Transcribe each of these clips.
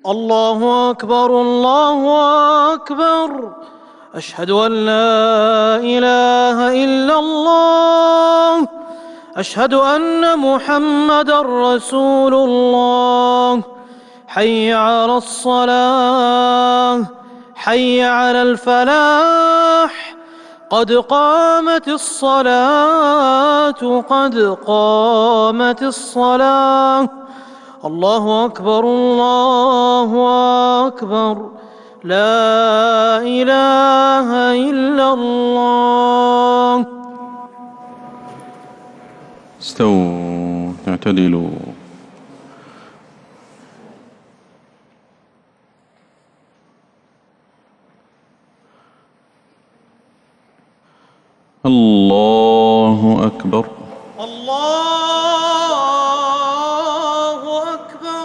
الله أكبر الله أكبر. أشهد أن لا إله إلا الله. أشهد أن محمدًا رسول الله. حي على الصلاة، حي على الفلاح، قد قامت الصلاة، قد قامت الصلاة. الله أكبر الله أكبر. لا إله إلا الله. استووا اعتدلوا. الله أكبر الله أكبر.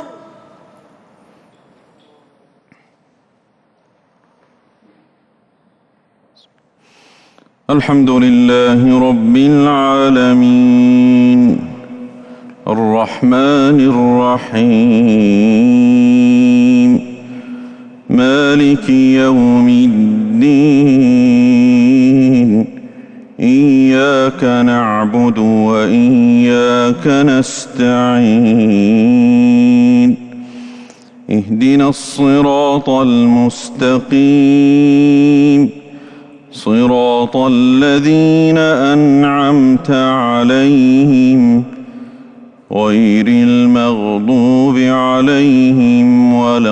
الحمد لله رب العالمين الرحمن الرحيم مالك يوم الدين إياك نعبد وإياك نستعين اهدنا الصراط المستقيم صراط الذين أنعمت عليهم غير المغضوب عليهم ولا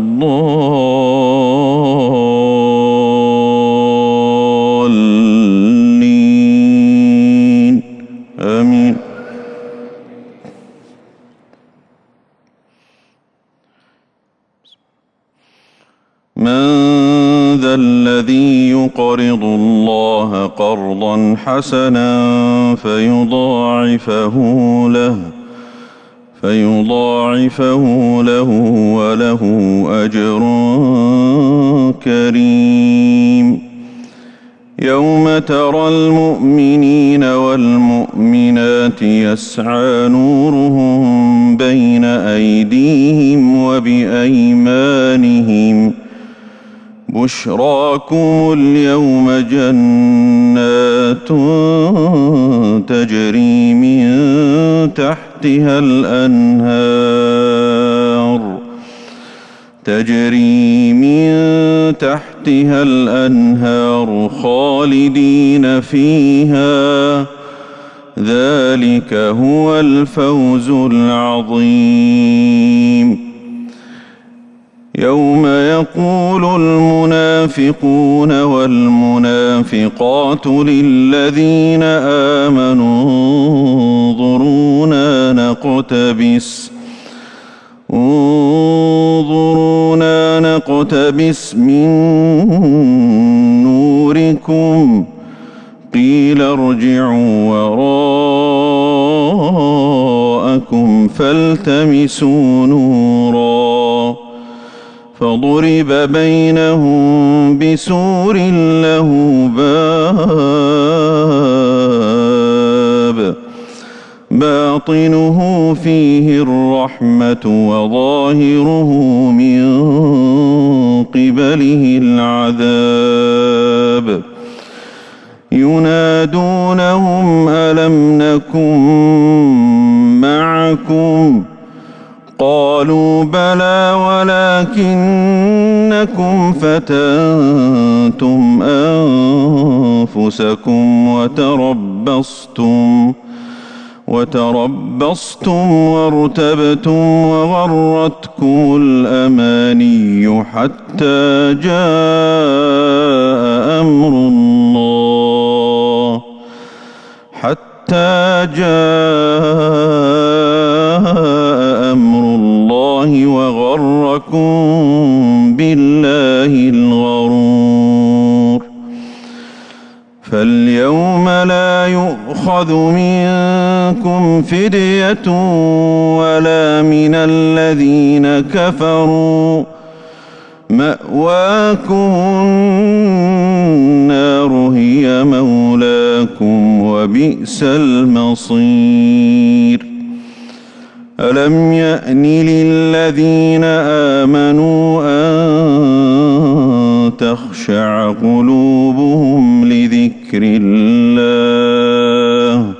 الضالين آمين. من ذا الذي يقرض الله قرضا حسنا فيضاعفه له وله أجر كريم. يوم ترى المؤمنين والمؤمنات يسعى نورهم بين أيديهم وبأيمانهم بشراكم اليوم جنات تجري من تحتها الأنهار خالدين فيها ذلك هو الفوز العظيم. يوم يقول المنافقون والمنافقات للذين آمنوا انظرونا نقتبس من نوركم قيل ارجعوا وراءكم فالتمسوا نورا فضرب بينهم بسور له باب باطنه فيه الرحمة وظاهره من قبله العذاب. ينادونهم ألم نكن معكم قالوا بلى ولكنكم فتنتم أنفسكم وتربصتم وارتبتم وغرتكم الأماني حتى جاء أمر الله وغركم بالله الغرور. فاليوم لا يؤخذ منكم فدية ولا من الذين كفروا مأواكم النار هي مولاكم وبئس المصير. ألم يأن للذين آمنوا أن تخشع قلوبهم لذكر الله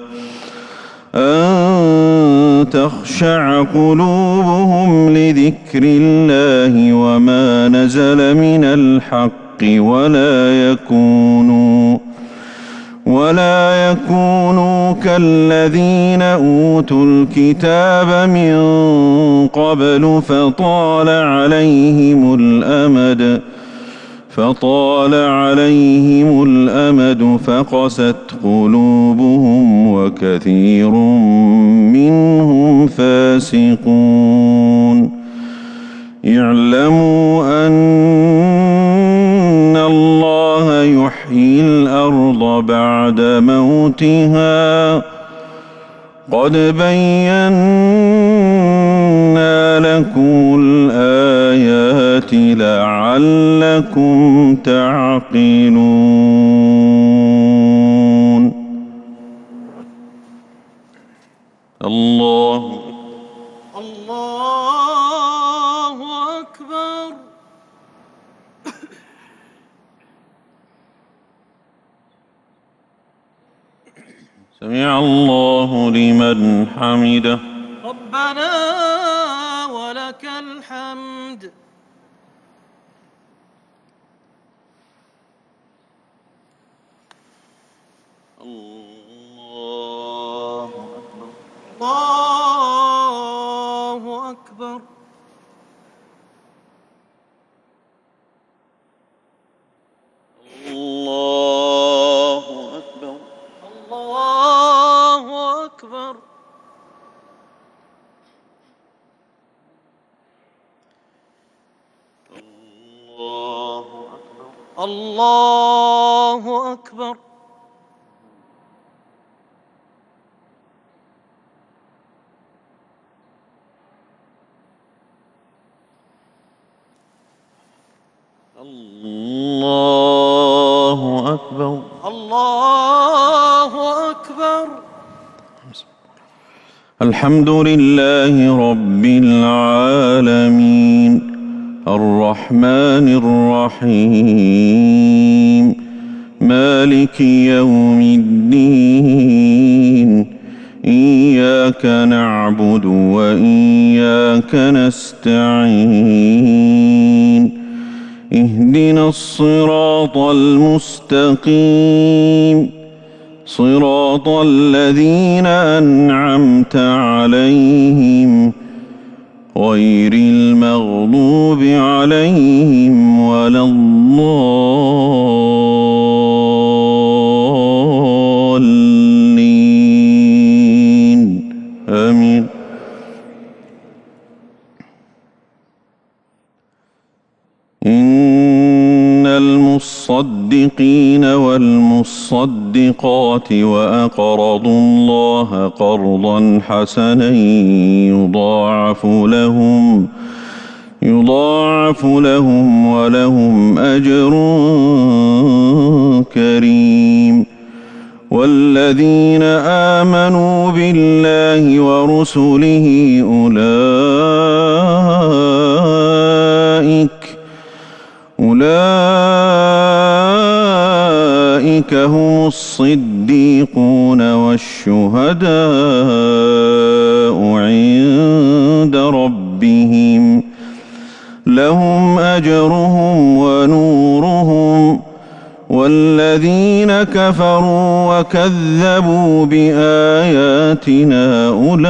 وما نزل من الحق ولا يكونوا كالذين أوتوا الكتاب من قبل فطال عليهم الأمد فقست قلوبهم وكثير منهم فاسقون اعلموا أن الله يحيي الأرض بعد موتها قد بينا لكم الآيات لعلكم تعقلون. الله أكبر. سمع الله لمن حمده. ربنا ولك الحمد. الله أكبر. الله أكبر. الله أكبر. الله أكبر. الله أكبر. الله أكبر. الله أكبر. الله أكبر. الحمد لله رب العالمين الرحمن الرحيم مالك يوم الدين إياك نعبد وإياك نستعين اهدنا الصراط المستقيم صراط الذين أنعمت عليهم غير المغضوب عليهم ولا الضالين آمين. إن المصدقين والمصدقات وأقرضوا الله قرضا حسنا يضاعف لهم ولهم أجر كريم. والذين آمنوا بالله ورسله أولئك هم الصديقون والشهداء عند ربهم لهم أجرهم ونورهم. والذين كفروا وكذبوا بآياتنا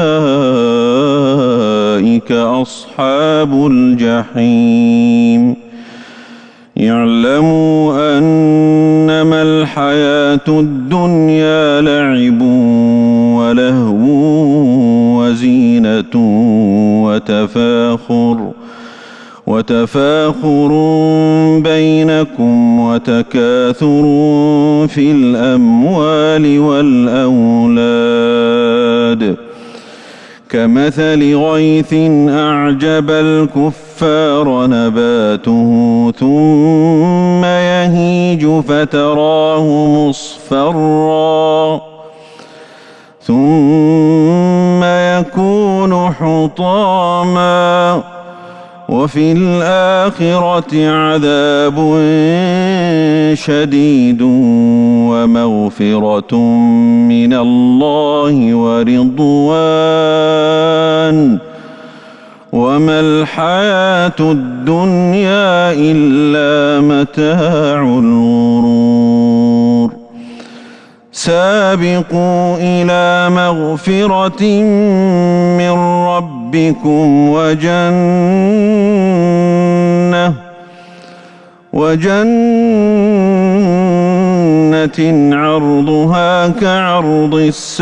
أولئك أصحاب الجحيم. اعلموا أنما الحياة الدنيا لعب ولهو وزينة وتفاخر بينكم وتكاثر في الأموال والأولاد كمثل غيث أعجب الكفار نباته ثم يهيج فتراه مصفرا ثم ثم يكون حطاما وفي الآخرة عذاب شديد ومغفرة من الله ورضوان وما الحياة الدنيا إلا متاع الغرور سابقوا إلى مغفرة من ربكم وجنة عرضها كعرض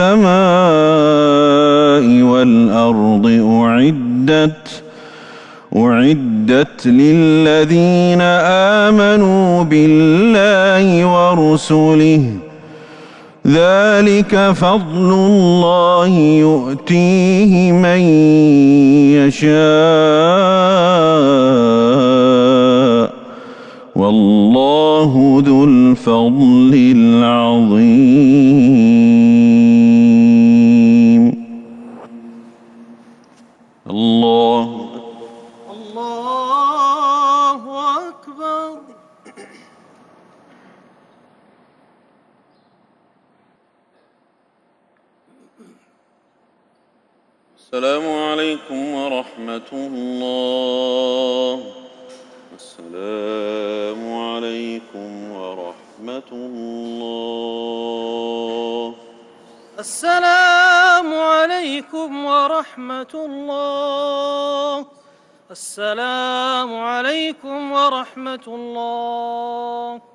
السماء والأرض أعدت للذين آمنوا بالله ورسله ذلك فضل الله يؤتيه من يشاء والله ذو الفضل العظيم. الله أكبر. السلام عليكم ورحمة الله. السلام عليكم ورحمة الله. السلام عليكم ورحمة الله. السلام عليكم ورحمة الله.